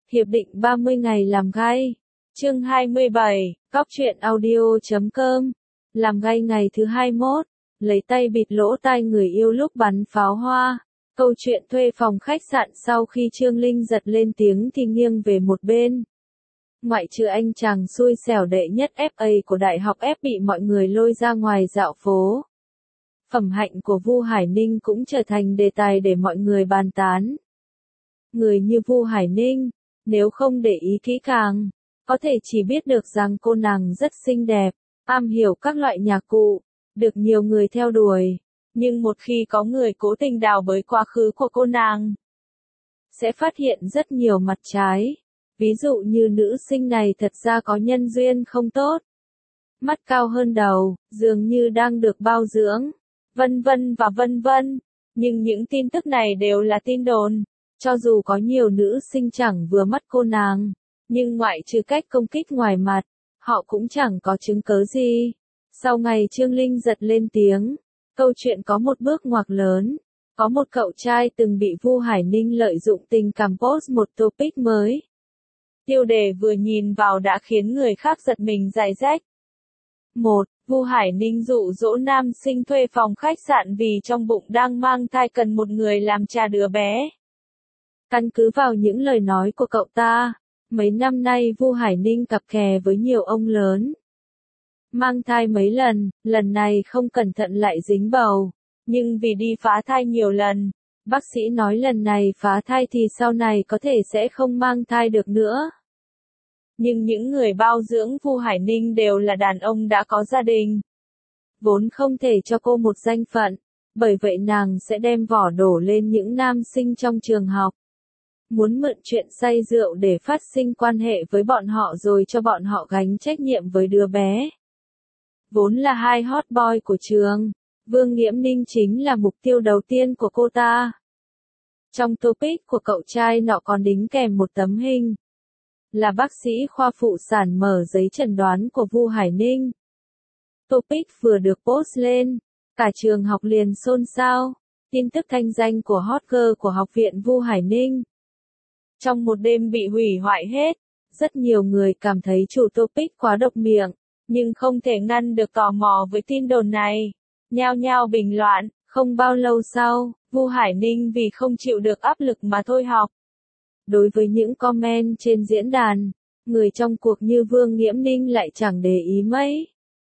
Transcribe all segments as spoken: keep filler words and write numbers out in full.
Hiệp định ba mươi ngày làm gay. Chương hai mươi bảy, Cóc truyện audio chấm com. Làm gay ngày thứ hai mươi mốt, lấy tay bịt lỗ tai người yêu lúc bắn pháo hoa. Câu chuyện thuê phòng khách sạn sau khi Trương Linh giật lên tiếng thì nghiêng về một bên. Ngoại trừ anh chàng xui xẻo đệ nhất ép a của Đại học F bị mọi người lôi ra ngoài dạo phố. Phẩm hạnh của Vu Hải Ninh cũng trở thành đề tài để mọi người bàn tán. Người như Vu Hải Ninh, nếu không để ý kỹ càng, có thể chỉ biết được rằng cô nàng rất xinh đẹp, am hiểu các loại nhạc cụ, được nhiều người theo đuổi. Nhưng một khi có người cố tình đào bới quá khứ của cô nàng, sẽ phát hiện rất nhiều mặt trái. Ví dụ như nữ sinh này thật ra có nhân duyên không tốt, mắt cao hơn đầu, dường như đang được bao dưỡng, vân vân và vân vân. Nhưng những tin tức này đều là tin đồn. Cho dù có nhiều nữ sinh chẳng vừa mắt cô nàng, nhưng ngoại trừ cách công kích ngoài mặt, họ cũng chẳng có chứng cớ gì. Sau ngày Trương Linh giật lên tiếng, câu chuyện có một bước ngoặt lớn. Có một cậu trai từng bị Vu Hải Ninh lợi dụng tình cảm post một topic mới. Tiêu đề vừa nhìn vào đã khiến người khác giật mình dại rách. một. Vu Hải Ninh dụ dỗ nam sinh thuê phòng khách sạn vì trong bụng đang mang thai cần một người làm cha đứa bé. Căn cứ vào những lời nói của cậu ta, mấy năm nay Vu Hải Ninh cặp kè với nhiều ông lớn. Mang thai mấy lần, lần này không cẩn thận lại dính bầu. Nhưng vì đi phá thai nhiều lần, bác sĩ nói lần này phá thai thì sau này có thể sẽ không mang thai được nữa. Nhưng những người bao dưỡng Vu Hải Ninh đều là đàn ông đã có gia đình. Vốn không thể cho cô một danh phận, bởi vậy nàng sẽ đem vỏ đổ lên những nam sinh trong trường học. Muốn mượn chuyện say rượu để phát sinh quan hệ với bọn họ rồi cho bọn họ gánh trách nhiệm với đứa bé. Vốn là hai hot boy của trường, Vương Nghiễm Ninh chính là mục tiêu đầu tiên của cô ta. Trong topic của cậu trai nọ còn đính kèm một tấm hình. Là bác sĩ khoa phụ sản mở giấy chẩn đoán của Vu Hải Ninh. Topic vừa được post lên, cả trường học liền xôn xao. Tin tức thanh danh của hot girl của học viện Vu Hải Ninh. Trong một đêm bị hủy hoại hết, rất nhiều người cảm thấy chủ topic quá độc miệng, nhưng không thể ngăn được tò mò với tin đồn này. Nhao nhao bình luận, không bao lâu sau, Vu Hải Ninh vì không chịu được áp lực mà thôi học. Đối với những comment trên diễn đàn, người trong cuộc như Vương Nghiễm Ninh lại chẳng để ý mấy.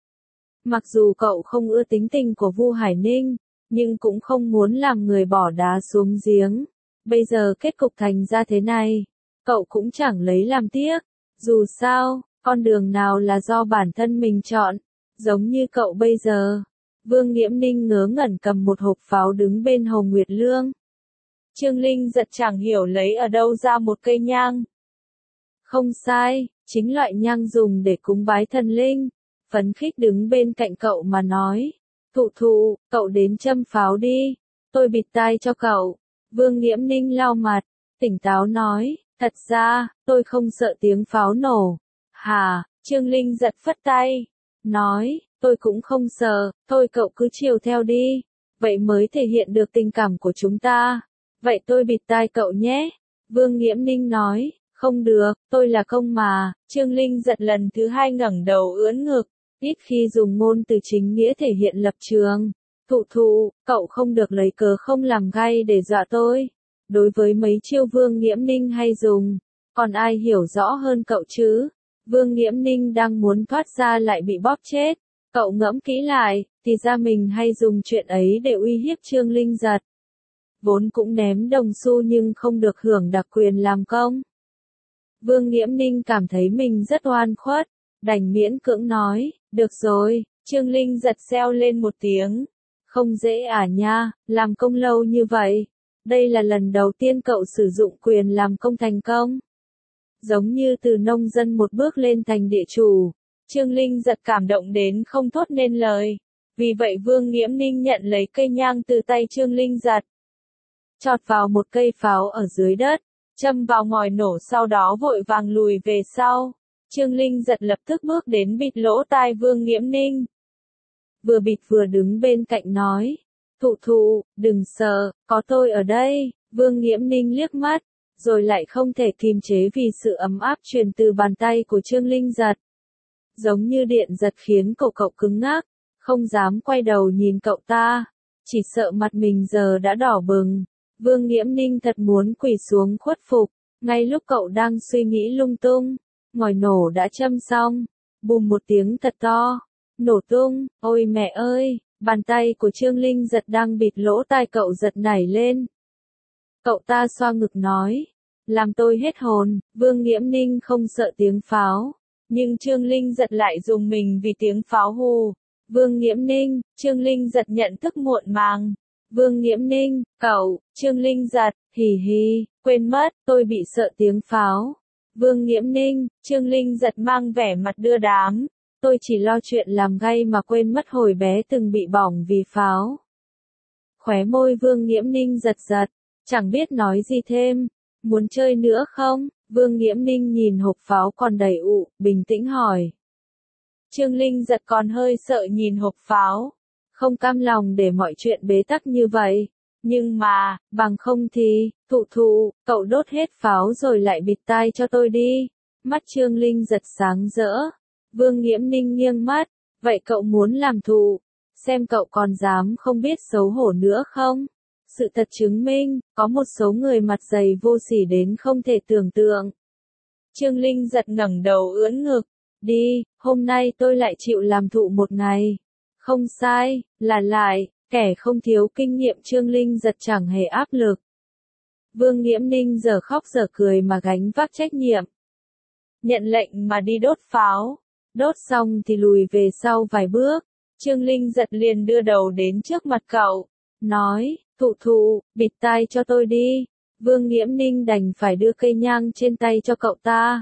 Mặc dù cậu không ưa tính tình của Vu Hải Ninh, nhưng cũng không muốn làm người bỏ đá xuống giếng. Bây giờ kết cục thành ra thế này, cậu cũng chẳng lấy làm tiếc. Dù sao, con đường nào là do bản thân mình chọn, giống như cậu bây giờ. Vương Nghiễm Ninh ngớ ngẩn cầm một hộp pháo đứng bên Hồ Nguyệt Lương. Trương Linh giật chẳng hiểu lấy ở đâu ra một cây nhang. Không sai, chính loại nhang dùng để cúng bái thần linh. Phấn khích đứng bên cạnh cậu mà nói. Thụ thụ, cậu đến châm pháo đi, tôi bịt tai cho cậu. Vương Nghiễm Ninh lau mặt, tỉnh táo nói, thật ra, tôi không sợ tiếng pháo nổ. Hà, Trương Linh giật phất tay, nói, tôi cũng không sợ, thôi cậu cứ chiều theo đi, vậy mới thể hiện được tình cảm của chúng ta. Vậy tôi bịt tai cậu nhé. Vương Nghiễm Ninh nói, không được, tôi là công mà. Trương Linh giật lần thứ hai ngẩng đầu ưỡn ngực, ít khi dùng ngôn từ chính nghĩa thể hiện lập trường. Thụ thụ, cậu không được lấy cớ không làm gay để dọa tôi. Đối với mấy chiêu Vương Nghiễm Ninh hay dùng, còn ai hiểu rõ hơn cậu chứ? Vương Nghiễm Ninh đang muốn thoát ra lại bị bóp chết. Cậu ngẫm kỹ lại, thì ra mình hay dùng chuyện ấy để uy hiếp Trương Linh giật. Vốn cũng ném đồng xu nhưng không được hưởng đặc quyền làm công. Vương Nghiễm Ninh cảm thấy mình rất oan khuất, đành miễn cưỡng nói, được rồi. Trương Linh giật reo lên một tiếng. Không dễ à nha, làm công lâu như vậy. Đây là lần đầu tiên cậu sử dụng quyền làm công thành công. Giống như từ nông dân một bước lên thành địa chủ. Trương Linh giật cảm động đến không thốt nên lời. Vì vậy Vương Nghiễm Ninh nhận lấy cây nhang từ tay Trương Linh giật. Chọt vào một cây pháo ở dưới đất, châm vào ngòi nổ sau đó vội vàng lùi về sau. Trương Linh giật lập tức bước đến bịt lỗ tai Vương Nghiễm Ninh. Vừa bịt vừa đứng bên cạnh nói, thụ thụ, đừng sợ, có tôi ở đây. Vương Nghiễm Ninh liếc mắt, rồi lại không thể kìm chế vì sự ấm áp truyền từ bàn tay của Trương Linh Giật. Giống như điện giật khiến cổ cậu cứng ngắc, không dám quay đầu nhìn cậu ta, chỉ sợ mặt mình giờ đã đỏ bừng. Vương Nghiễm Ninh thật muốn quỳ xuống khuất phục, ngay lúc cậu đang suy nghĩ lung tung, ngòi nổ đã châm xong, bùm một tiếng thật to, nổ tung, ôi mẹ ơi, bàn tay của Trương Linh Giật đang bịt lỗ tai cậu giật nảy lên. Cậu ta xoa ngực nói, làm tôi hết hồn. Vương Nghiễm Ninh không sợ tiếng pháo, nhưng Trương Linh Giật lại dùng mình vì tiếng pháo hù. Vương Nghiễm Ninh, Trương Linh Giật nhận thức muộn màng. Vương Nghiễm Ninh, cậu, Trương Linh Giật, hì hì, quên mất, tôi bị sợ tiếng pháo. Vương Nghiễm Ninh, Trương Linh Giật mang vẻ mặt đưa đám, tôi chỉ lo chuyện làm gay mà quên mất hồi bé từng bị bỏng vì pháo. Khóe môi Vương Nghiễm Ninh giật giật, chẳng biết nói gì thêm. Muốn chơi nữa không? Vương Nghiễm Ninh nhìn hộp pháo còn đầy ụ, bình tĩnh hỏi. Trương Linh Giật còn hơi sợ nhìn hộp pháo, không cam lòng để mọi chuyện bế tắc như vậy. Nhưng mà, bằng không thì, thụ thụ, cậu đốt hết pháo rồi lại bịt tai cho tôi đi. Mắt Trương Linh Giật sáng rỡ. Vương Nghiễm Ninh nghiêng mắt, vậy cậu muốn làm thụ, xem cậu còn dám không biết xấu hổ nữa không? Sự thật chứng minh, có một số người mặt dày vô sỉ đến không thể tưởng tượng. Trương Linh Giật ngẩng đầu ưỡn ngực, đi, hôm nay tôi lại chịu làm thụ một ngày. Không sai, là lại, kẻ không thiếu kinh nghiệm Trương Linh Giật chẳng hề áp lực. Vương Nghiễm Ninh giờ khóc giờ cười mà gánh vác trách nhiệm. Nhận lệnh mà đi đốt pháo, đốt xong thì lùi về sau vài bước, Trương Linh Giật liền đưa đầu đến trước mặt cậu, nói, thụ thụ, bịt tai cho tôi đi. Vương Nghiễm Ninh đành phải đưa cây nhang trên tay cho cậu ta.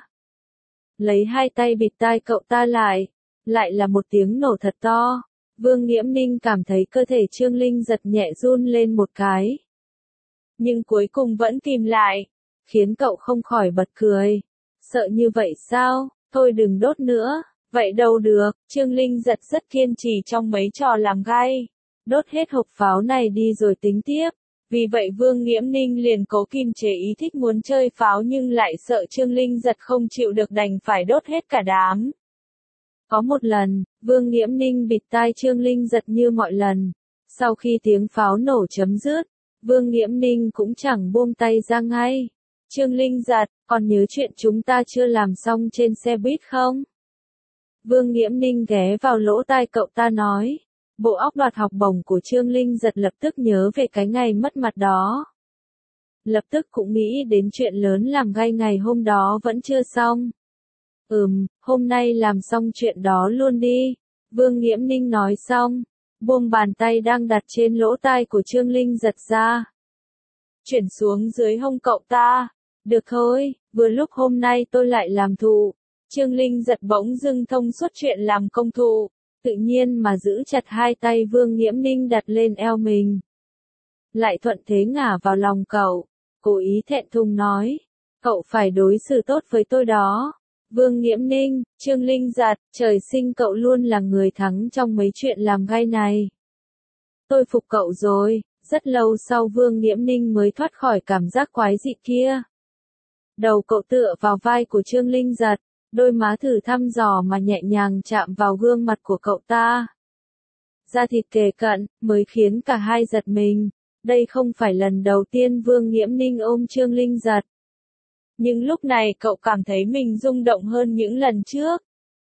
Lấy hai tay bịt tai cậu ta lại, lại là một tiếng nổ thật to. Vương Nghiễm Ninh cảm thấy cơ thể Trương Linh Giật nhẹ run lên một cái. Nhưng cuối cùng vẫn kìm lại, khiến cậu không khỏi bật cười. Sợ như vậy sao? Thôi đừng đốt nữa. Vậy đâu được, Trương Linh Giật rất kiên trì trong mấy trò làm gay. Đốt hết hộp pháo này đi rồi tính tiếp. Vì vậy Vương Nghiễm Ninh liền cố kiềm chế ý thích muốn chơi pháo nhưng lại sợ Trương Linh Giật không chịu được đành phải đốt hết cả đám. Có một lần, Vương Nghiễm Ninh bịt tai Trương Linh Giật như mọi lần. Sau khi tiếng pháo nổ chấm dứt, Vương Nghiễm Ninh cũng chẳng buông tay ra ngay. Trương Linh Giật, còn nhớ chuyện chúng ta chưa làm xong trên xe buýt không? Vương Nghiễm Ninh ghé vào lỗ tai cậu ta nói. Bộ óc đoạt học bổng của Trương Linh Giật lập tức nhớ về cái ngày mất mặt đó. Lập tức cũng nghĩ đến chuyện lớn làm gay ngày hôm đó vẫn chưa xong. Ừm, hôm nay làm xong chuyện đó luôn đi. Vương Nghiễm Ninh nói xong, buông bàn tay đang đặt trên lỗ tai của Trương Linh Giật ra. Chuyển xuống dưới hông cậu ta. Được thôi, vừa lúc hôm nay tôi lại làm thụ. Trương Linh Giật bỗng dưng thông suốt chuyện làm công thụ, tự nhiên mà giữ chặt hai tay Vương Nghiễm Ninh đặt lên eo mình. Lại thuận thế ngả vào lòng cậu, cố ý thẹn thùng nói, cậu phải đối xử tốt với tôi đó. Vương Nghiễm Ninh, Trương Linh Giật, trời sinh cậu luôn là người thắng trong mấy chuyện làm gay này. Tôi phục cậu rồi. Rất lâu sau Vương Nghiễm Ninh mới thoát khỏi cảm giác quái dị kia. Đầu cậu tựa vào vai của Trương Linh Giật, đôi má thử thăm dò mà nhẹ nhàng chạm vào gương mặt của cậu ta. Da thịt kề cận, mới khiến cả hai giật mình. Đây không phải lần đầu tiên Vương Nghiễm Ninh ôm Trương Linh Giật. Nhưng lúc này cậu cảm thấy mình rung động hơn những lần trước.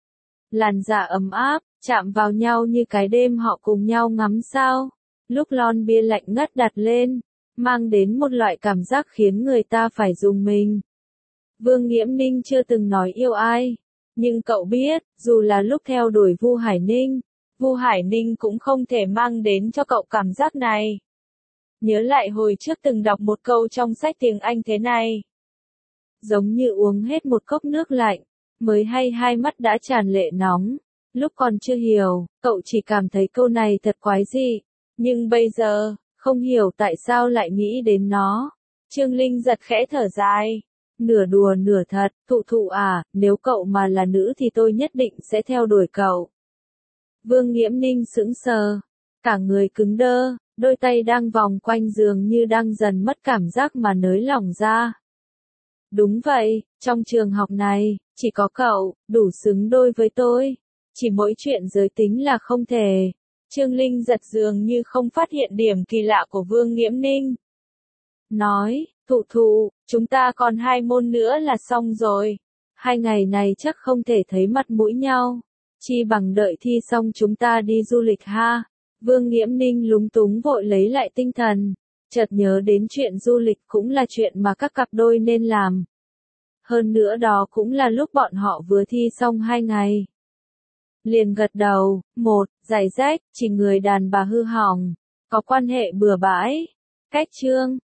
Làn da ấm áp, chạm vào nhau như cái đêm họ cùng nhau ngắm sao. Lúc lon bia lạnh ngắt đặt lên, mang đến một loại cảm giác khiến người ta phải rùng mình. Vương Nghiễm Ninh chưa từng nói yêu ai, nhưng cậu biết, dù là lúc theo đuổi Vu Hải Ninh, Vu Hải Ninh cũng không thể mang đến cho cậu cảm giác này. Nhớ lại hồi trước từng đọc một câu trong sách tiếng Anh thế này. Giống như uống hết một cốc nước lạnh, mới hay hai mắt đã tràn lệ nóng. Lúc còn chưa hiểu, cậu chỉ cảm thấy câu này thật quái dị. Nhưng bây giờ, không hiểu tại sao lại nghĩ đến nó. Trương Linh Giật khẽ thở dài. Nửa đùa nửa thật, thụ thụ à, nếu cậu mà là nữ thì tôi nhất định sẽ theo đuổi cậu. Vương Nghiễm Ninh sững sờ, cả người cứng đơ, đôi tay đang vòng quanh giường như đang dần mất cảm giác mà nới lỏng ra. Đúng vậy, trong trường học này, chỉ có cậu, đủ xứng đôi với tôi. Chỉ mỗi chuyện giới tính là không thể. Trương Linh giật dường như không phát hiện điểm kỳ lạ của Vương Nghiễm Ninh. Nói, thụ thụ, chúng ta còn hai môn nữa là xong rồi. Hai ngày này chắc không thể thấy mặt mũi nhau. Chi bằng đợi thi xong chúng ta đi du lịch ha. Vương Nghiễm Ninh lúng túng vội lấy lại tinh thần. Chợt nhớ đến chuyện du lịch cũng là chuyện mà các cặp đôi nên làm. Hơn nữa đó cũng là lúc bọn họ vừa thi xong hai ngày. Liền gật đầu, một, giày rách, chỉ người đàn bà hư hỏng, có quan hệ bừa bãi. Cách chương